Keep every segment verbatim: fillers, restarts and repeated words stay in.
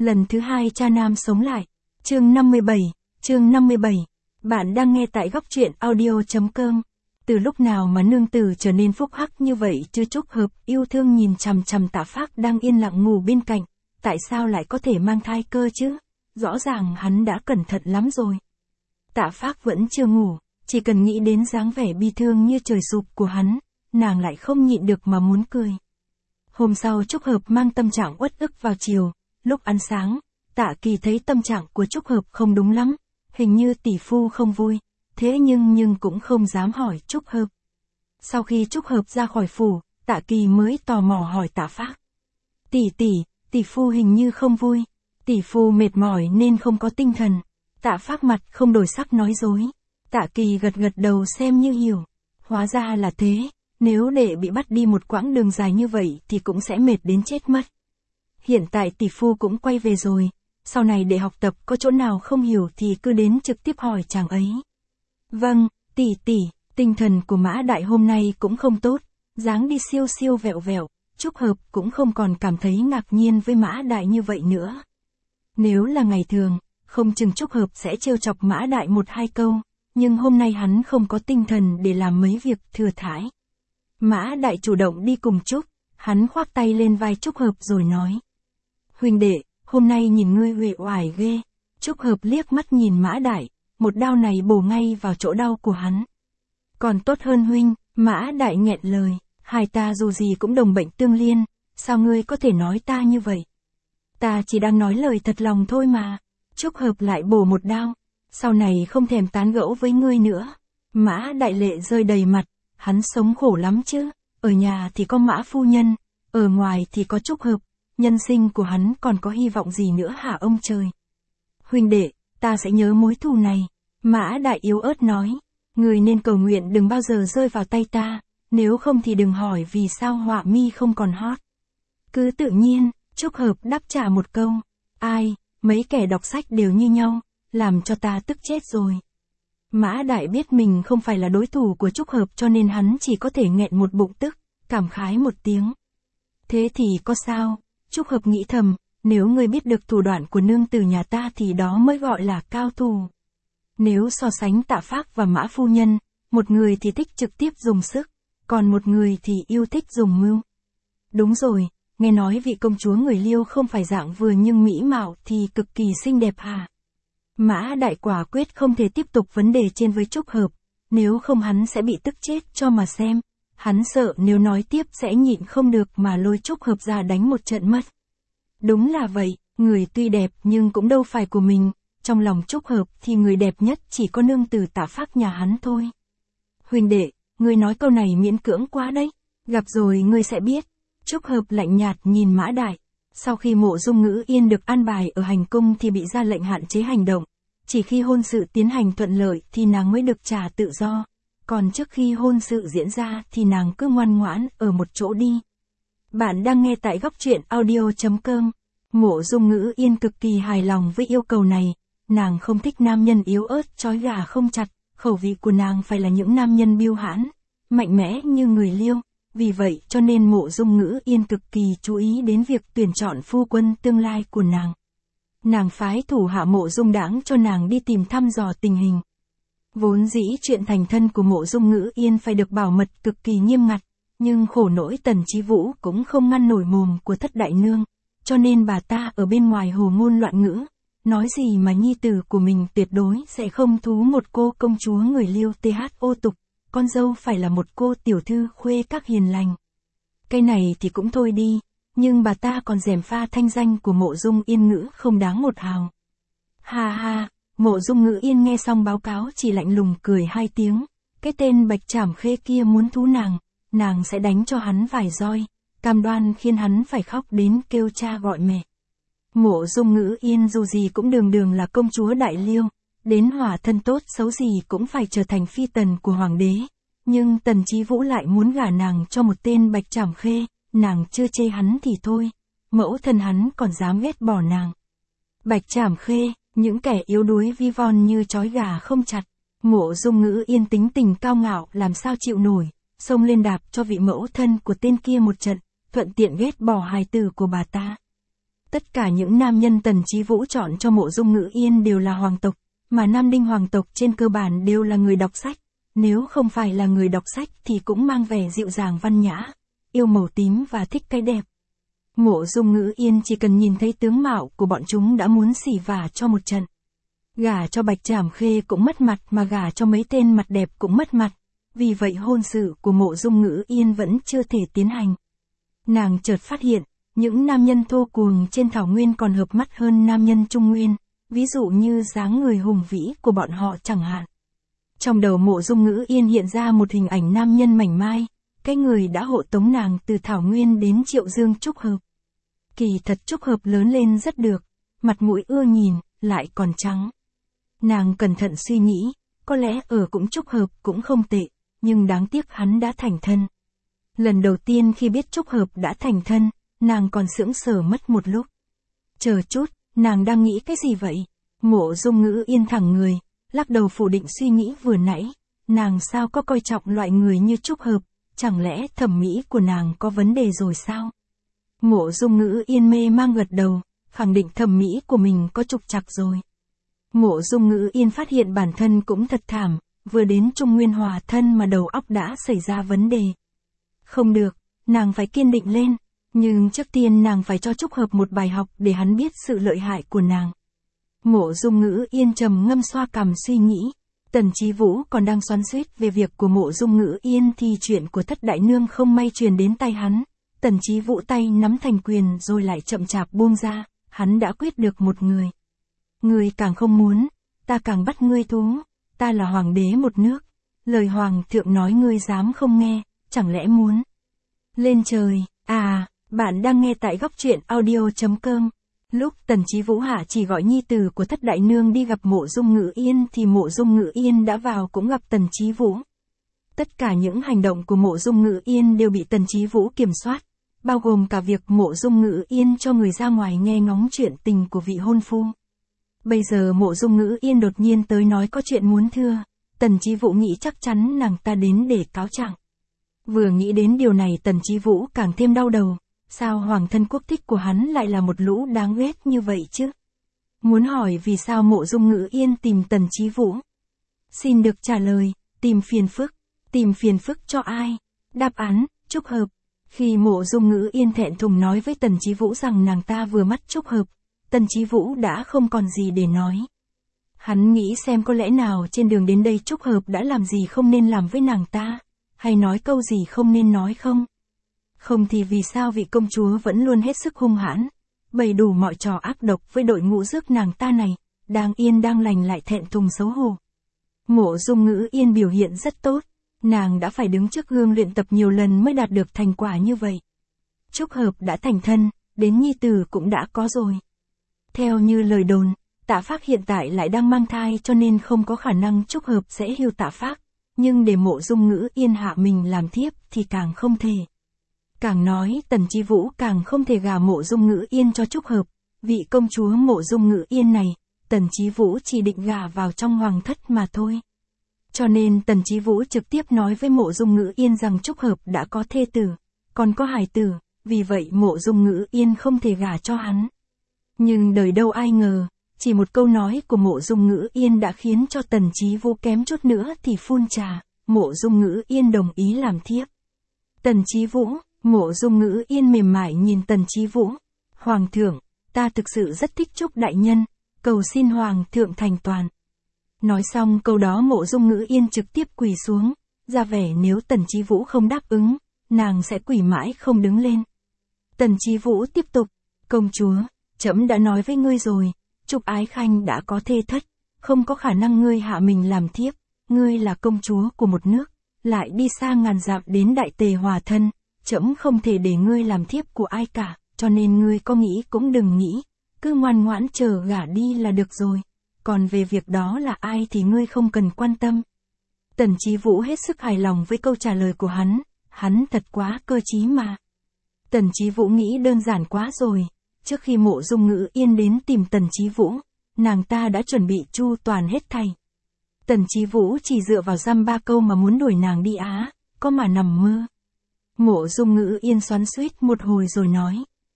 Lần thứ hai cha nam sống lại. Chương năm mươi bảy, chương năm mươi bảy. Bạn đang nghe tại góc truyện audio.com. Từ lúc nào mà nương tử trở nên phúc hắc như vậy chứ? Trúc Hợp yêu thương nhìn chằm chằm Tạ Phác đang yên lặng ngủ bên cạnh. Tại sao lại có thể mang thai cơ chứ? Rõ ràng hắn đã cẩn thận lắm rồi. Tạ Phác vẫn chưa ngủ, chỉ cần nghĩ đến dáng vẻ bi thương như trời sụp của hắn, nàng lại không nhịn được mà muốn cười. Hôm sau Trúc Hợp mang tâm trạng uất ức vào chiều, lúc ăn sáng, Tạ Kỳ thấy tâm trạng của Trúc Hợp không đúng lắm, hình như tỷ phu không vui, thế nhưng nhưng cũng không dám hỏi Trúc Hợp. Sau khi Trúc Hợp ra khỏi phủ, Tạ Kỳ mới tò mò hỏi Tạ Phác. Tỷ tỷ, tỷ phu hình như không vui, tỷ phu mệt mỏi nên không có tinh thần. Tạ Phác mặt không đổi sắc nói dối. Tạ Kỳ gật gật đầu xem như hiểu. Hóa ra là thế, nếu để bị bắt đi một quãng đường dài như vậy thì cũng sẽ mệt đến chết mất. Hiện tại tỷ phu cũng quay về rồi, sau này để học tập có chỗ nào không hiểu thì cứ đến trực tiếp hỏi chàng ấy. Vâng, tỷ tỷ, tinh thần của Mã Đại hôm nay cũng không tốt, dáng đi siêu siêu vẹo vẹo, Trúc Hợp cũng không còn cảm thấy ngạc nhiên với Mã Đại như vậy nữa. Nếu là ngày thường, không chừng Trúc Hợp sẽ trêu chọc Mã Đại một hai câu, nhưng hôm nay hắn không có tinh thần để làm mấy việc thừa thãi. Mã Đại chủ động đi cùng Trúc, hắn khoác tay lên vai Trúc Hợp rồi nói. Huynh đệ, hôm nay nhìn ngươi uể oải ghê. Trúc Hợp liếc mắt nhìn Mã Đại, một đao này bổ ngay vào chỗ đau của hắn. Còn tốt hơn huynh, Mã Đại nghẹn lời, hai ta dù gì cũng đồng bệnh tương liên, sao ngươi có thể nói ta như vậy? Ta chỉ đang nói lời thật lòng thôi mà. Trúc Hợp lại bổ một đao, sau này không thèm tán gẫu với ngươi nữa. Mã Đại lệ rơi đầy mặt, hắn sống khổ lắm chứ, ở nhà thì có Mã phu nhân, ở ngoài thì có Trúc Hợp, nhân sinh của hắn còn có hy vọng gì nữa hả ông trời? Huynh đệ, ta sẽ nhớ mối thù này. Mã Đại yếu ớt nói, người nên cầu nguyện đừng bao giờ rơi vào tay ta, nếu không thì đừng hỏi vì sao họa mi không còn hot. Cứ tự nhiên, Trúc Hợp đáp trả một câu, ai, mấy kẻ đọc sách đều như nhau, làm cho ta tức chết rồi. Mã Đại biết mình không phải là đối thủ của Trúc Hợp cho nên hắn chỉ có thể nghẹn một bụng tức, cảm khái một tiếng. Thế thì có sao? Trúc Hợp nghĩ thầm, nếu ngươi biết được thủ đoạn của nương tử nhà ta thì đó mới gọi là cao thủ. Nếu so sánh Tạ Phác và Mã phu nhân, một người thì thích trực tiếp dùng sức, còn một người thì yêu thích dùng mưu. Đúng rồi, nghe nói vị công chúa người Liêu không phải dạng vừa nhưng mỹ mạo thì cực kỳ xinh đẹp hả? Mã Đại quả quyết không thể tiếp tục vấn đề trên với Trúc Hợp, nếu không hắn sẽ bị tức chết cho mà xem. Hắn sợ nếu nói tiếp sẽ nhịn không được mà lôi Trúc Hợp ra đánh một trận mất. Đúng là vậy, người tuy đẹp nhưng cũng đâu phải của mình, trong lòng Trúc Hợp thì người đẹp nhất chỉ có nương tử Tạ Phác nhà hắn thôi. Huynh đệ, ngươi nói câu này miễn cưỡng quá đấy, gặp rồi ngươi sẽ biết. Trúc Hợp lạnh nhạt nhìn Mã Đại, sau khi Mộ Dung Ngữ Yên được an bài ở hành cung thì bị ra lệnh hạn chế hành động, chỉ khi hôn sự tiến hành thuận lợi thì nàng mới được trả tự do. Còn trước khi hôn sự diễn ra thì nàng cứ ngoan ngoãn ở một chỗ đi. Bạn đang nghe tại góc truyện audio.com. Mộ Dung Ngữ Yên cực kỳ hài lòng với yêu cầu này. Nàng không thích nam nhân yếu ớt trói gà không chặt. Khẩu vị của nàng phải là những nam nhân biêu hãn, mạnh mẽ như người Liêu. Vì vậy cho nên Mộ Dung Ngữ Yên cực kỳ chú ý đến việc tuyển chọn phu quân tương lai của nàng. Nàng phái thủ hạ Mộ Dung Đãng cho nàng đi tìm thăm dò tình hình. Vốn dĩ chuyện thành thân của Mộ Dung Ngữ Yên phải được bảo mật cực kỳ nghiêm ngặt, nhưng khổ nỗi Tần Chí Vũ cũng không ngăn nổi mồm của thất đại nương, cho nên bà ta ở bên ngoài hồ ngôn loạn ngữ, nói gì mà nhi tử của mình tuyệt đối sẽ không thú một cô công chúa người Liêu thô tục, con dâu phải là một cô tiểu thư khuê các hiền lành. Cái này thì cũng thôi đi, nhưng bà ta còn gièm pha thanh danh của Mộ Dung Yên Ngữ không đáng một hào. Ha ha. Mộ Dung Ngữ Yên nghe xong báo cáo chỉ lạnh lùng cười hai tiếng, cái tên Bạch Trảm Khê kia muốn thú nàng, nàng sẽ đánh cho hắn vài roi, cam đoan khiến hắn phải khóc đến kêu cha gọi mẹ. Mộ Dung Ngữ Yên dù gì cũng đường đường là công chúa Đại Liêu, đến hòa thân tốt xấu gì cũng phải trở thành phi tần của hoàng đế, nhưng Tần Chí Vũ lại muốn gả nàng cho một tên Bạch Trảm Khê, nàng chưa chê hắn thì thôi, mẫu thân hắn còn dám ghét bỏ nàng. Bạch Trảm Khê, những kẻ yếu đuối vi von như chói gà không chặt. Mộ Dung Ngữ Yên tính tình cao ngạo làm sao chịu nổi, xông lên đạp cho vị mẫu thân của tên kia một trận, thuận tiện ghét bỏ hài tử của bà ta. Tất cả những nam nhân Tần Chí Vũ chọn cho Mộ Dung Ngữ Yên đều là hoàng tộc, mà Nam Đinh hoàng tộc trên cơ bản đều là người đọc sách, nếu không phải là người đọc sách thì cũng mang vẻ dịu dàng văn nhã, yêu màu tím và thích cái đẹp. Mộ Dung Ngữ Yên chỉ cần nhìn thấy tướng mạo của bọn chúng đã muốn xỉ vả cho một trận. Gả cho Bạch Trảm Khê cũng mất mặt mà gả cho mấy tên mặt đẹp cũng mất mặt, vì vậy hôn sự của Mộ Dung Ngữ Yên vẫn chưa thể tiến hành. Nàng chợt phát hiện, những nam nhân thô cuồng trên thảo nguyên còn hợp mắt hơn nam nhân Trung Nguyên, ví dụ như dáng người hùng vĩ của bọn họ chẳng hạn. Trong đầu Mộ Dung Ngữ Yên hiện ra một hình ảnh nam nhân mảnh mai, cái người đã hộ tống nàng từ thảo nguyên đến Triệu Dương Trúc Hợp. Kỳ thật Trúc Hợp lớn lên rất được, mặt mũi ưa nhìn, lại còn trắng. Nàng cẩn thận suy nghĩ, có lẽ ở cũng Trúc Hợp cũng không tệ, nhưng đáng tiếc hắn đã thành thân. Lần đầu tiên khi biết Trúc Hợp đã thành thân, nàng còn sững sờ mất một lúc. Chờ chút, nàng đang nghĩ cái gì vậy? Mộ Dung Ngữ Yên thẳng người, lắc đầu phủ định suy nghĩ vừa nãy, nàng sao có coi trọng loại người như Trúc Hợp, chẳng lẽ thẩm mỹ của nàng có vấn đề rồi sao? Mộ Dung Ngữ Yên mê mang gật đầu, khẳng định thẩm mỹ của mình có trục trặc rồi. Mộ Dung Ngữ Yên phát hiện bản thân cũng thật thảm, vừa đến Trung Nguyên hòa thân mà đầu óc đã xảy ra vấn đề. Không được, nàng phải kiên định lên, nhưng trước tiên nàng phải cho Trúc Hợp một bài học để hắn biết sự lợi hại của nàng. Mộ Dung Ngữ Yên trầm ngâm xoa cằm suy nghĩ, Tần Chí Vũ còn đang xoắn xuýt về việc của Mộ Dung Ngữ Yên thì chuyện của Thất Đại Nương không may truyền đến tay hắn. Tần Chí Vũ tay nắm thành quyền rồi lại chậm chạp buông ra, hắn đã quyết được một người. Ngươi càng không muốn, ta càng bắt ngươi thú, ta là hoàng đế một nước, lời hoàng thượng nói ngươi dám không nghe, chẳng lẽ muốn lên trời? À, bạn đang nghe tại góc truyện audio chấm com. Lúc Tần Chí Vũ hạ chỉ gọi nhi tử của Thất Đại Nương đi gặp Mộ Dung Ngữ Yên thì Mộ Dung Ngữ Yên đã vào cũng gặp Tần Chí Vũ. Tất cả những hành động của Mộ Dung Ngữ Yên đều bị Tần Chí Vũ kiểm soát, bao gồm cả việc Mộ Dung Ngữ Yên cho người ra ngoài nghe ngóng chuyện tình của vị hôn phu. Bây giờ Mộ Dung Ngữ Yên đột nhiên tới nói có chuyện muốn thưa, Tần Chí Vũ nghĩ chắc chắn nàng ta đến để cáo trạng. Vừa nghĩ đến điều này Tần Chí Vũ càng thêm đau đầu, sao hoàng thân quốc thích của hắn lại là một lũ đáng ghét như vậy chứ? Muốn hỏi vì sao Mộ Dung Ngữ Yên tìm Tần Chí Vũ? Xin được trả lời, tìm phiền phức. Tìm phiền phức cho ai? Đáp án, Trúc Hợp. Khi Mộ Dung Ngữ Yên thẹn thùng nói với Tần Chí Vũ rằng nàng ta vừa mắt Trúc Hợp, Tần Chí Vũ đã không còn gì để nói. Hắn nghĩ xem có lẽ nào trên đường đến đây Trúc Hợp đã làm gì không nên làm với nàng ta, hay nói câu gì không nên nói không? Không thì vì sao vị công chúa vẫn luôn hết sức hung hãn, bày đủ mọi trò ác độc với đội ngũ rước nàng ta này, đang yên đang lành lại thẹn thùng xấu hổ. Mộ Dung Ngữ Yên biểu hiện rất tốt, nàng đã phải đứng trước gương luyện tập nhiều lần mới đạt được thành quả như vậy. Trúc Hợp đã thành thân, đến nhi tử cũng đã có rồi. Theo như lời đồn, Tạ Phác hiện tại lại đang mang thai cho nên không có khả năng Trúc Hợp sẽ hưu Tạ Phác, nhưng để Mộ Dung Ngữ Yên hạ mình làm thiếp thì càng không thể. Càng nói Tần Chí Vũ càng không thể gả Mộ Dung Ngữ Yên cho Trúc Hợp, vị công chúa Mộ Dung Ngữ Yên này, Tần Chí Vũ chỉ định gả vào trong hoàng thất mà thôi. Cho nên Tần Chí Vũ trực tiếp nói với Mộ Dung Ngữ Yên rằng Trúc Hợp đã có thê tử, còn có hài tử, vì vậy Mộ Dung Ngữ Yên không thể gả cho hắn. Nhưng đời đâu ai ngờ, chỉ một câu nói của Mộ Dung Ngữ Yên đã khiến cho Tần Chí Vũ kém chút nữa thì phun trà, Mộ Dung Ngữ Yên đồng ý làm thiếp. Tần Chí Vũ, Mộ Dung Ngữ Yên mềm mại nhìn Tần Chí Vũ. Hoàng thượng, ta thực sự rất thích Trúc đại nhân, cầu xin Hoàng thượng thành toàn. Nói xong câu đó Mộ Dung Ngữ Yên trực tiếp quỳ xuống, ra vẻ nếu Tần Chí Vũ không đáp ứng, nàng sẽ quỳ mãi không đứng lên. Tần Chí Vũ tiếp tục, công chúa, trẫm đã nói với ngươi rồi, Trúc Ái Khanh đã có thê thất, không có khả năng ngươi hạ mình làm thiếp, ngươi là công chúa của một nước, lại đi xa ngàn dặm đến Đại Tề hòa thân, trẫm không thể để ngươi làm thiếp của ai cả, cho nên ngươi có nghĩ cũng đừng nghĩ, cứ ngoan ngoãn chờ gả đi là được rồi, còn về việc đó là ai thì ngươi không cần quan tâm. Tần Chí Vũ hết sức hài lòng với câu trả lời của hắn, hắn thật quá cơ trí mà. Tần Chí Vũ nghĩ đơn giản quá rồi, trước khi Mộ Dung Ngữ Yên đến tìm Tần Chí Vũ, nàng ta đã chuẩn bị chu toàn hết thảy. Tần Chí Vũ chỉ dựa vào dăm ba câu mà muốn đuổi nàng đi Á, có mà nằm mơ. Mộ Dung Ngữ Yên xoắn xuýt một hồi rồi nói,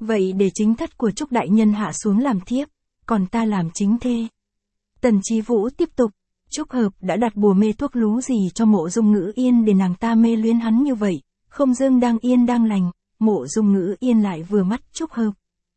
Vậy để chính thất của Trúc đại nhân hạ xuống làm thiếp, còn ta làm chính thê. Tần Chí Vũ tiếp tục, Trúc Hợp đã đặt bùa mê thuốc lú gì cho Mộ Dung Ngữ Yên để nàng ta mê luyến hắn như vậy, không dưng đang yên đang lành, Mộ Dung Ngữ Yên lại vừa mắt Trúc Hợp.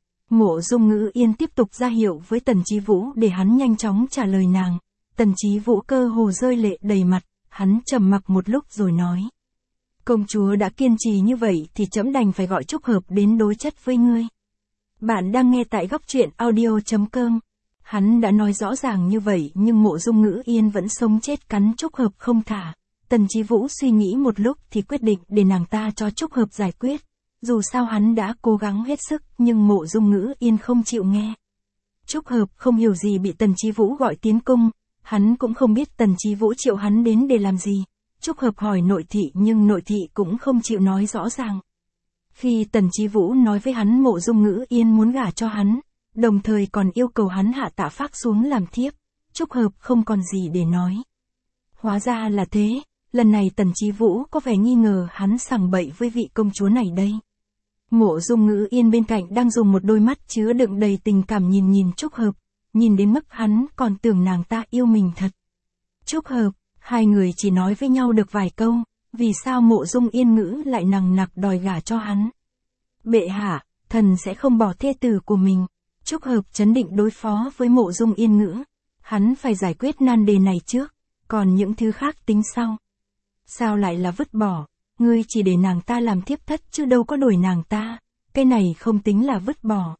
Mộ Dung Ngữ Yên tiếp tục ra hiệu với Tần Chí Vũ để hắn nhanh chóng trả lời nàng. Tần Chí Vũ cơ hồ rơi lệ đầy mặt, hắn trầm mặc một lúc rồi nói. Công chúa đã kiên trì như vậy thì trẫm đành phải gọi Trúc Hợp đến đối chất với ngươi. Bạn đang nghe tại góc truyện audio chấm com. Hắn đã nói rõ ràng như vậy nhưng Mộ Dung Ngữ Yên vẫn sống chết cắn Trúc Hợp không thả. Tần Chí Vũ suy nghĩ một lúc thì quyết định để nàng ta cho Trúc Hợp giải quyết. Dù sao hắn đã cố gắng hết sức nhưng Mộ Dung Ngữ Yên không chịu nghe. Trúc Hợp không hiểu gì bị Tần Chí Vũ gọi tiến cung, hắn cũng không biết Tần Chí Vũ triệu hắn đến để làm gì. Trúc Hợp hỏi nội thị nhưng nội thị cũng không chịu nói rõ ràng. Khi Tần Chí Vũ nói với hắn Mộ Dung Ngữ Yên muốn gả cho hắn, đồng thời còn yêu cầu hắn hạ Tạ Phác xuống làm thiếp, Trúc Hợp không còn gì để nói. Hóa ra là thế, lần này Tần Chí Vũ có vẻ nghi ngờ hắn sằng bậy với vị công chúa này đây. Mộ Dung Ngữ Yên bên cạnh đang dùng một đôi mắt chứa đựng đầy tình cảm nhìn nhìn Trúc Hợp, nhìn đến mức hắn còn tưởng nàng ta yêu mình thật. Trúc Hợp, hai người chỉ nói với nhau được vài câu, vì sao Mộ Dung Yên Ngữ lại nằng nặc đòi gả cho hắn. Bệ hạ, thần sẽ không bỏ thê tử của mình. Trúc Hợp trấn định đối phó với Mộ Dung Yên Ngữ. Hắn phải giải quyết nan đề này trước, còn những thứ khác tính sau. Sao lại là vứt bỏ, ngươi chỉ để nàng ta làm thiếp thất chứ đâu có đổi nàng ta, cái này không tính là vứt bỏ.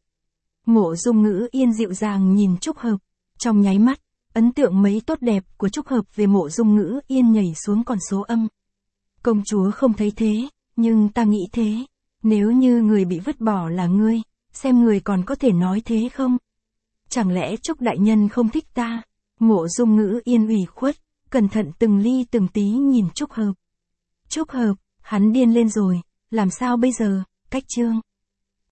Mộ Dung Ngữ Yên dịu dàng nhìn Trúc Hợp, trong nháy mắt, ấn tượng mấy tốt đẹp của Trúc Hợp về Mộ Dung Ngữ Yên nhảy xuống con số âm. Công chúa không thấy thế, nhưng ta nghĩ thế, nếu như người bị vứt bỏ là ngươi, xem người còn có thể nói thế không? Chẳng lẽ Trúc đại nhân không thích ta? Mộ Dung Ngữ Yên ủy khuất, cẩn thận từng ly từng tí nhìn Trúc Hợp. Trúc Hợp, hắn điên lên rồi, làm sao bây giờ? Cách chương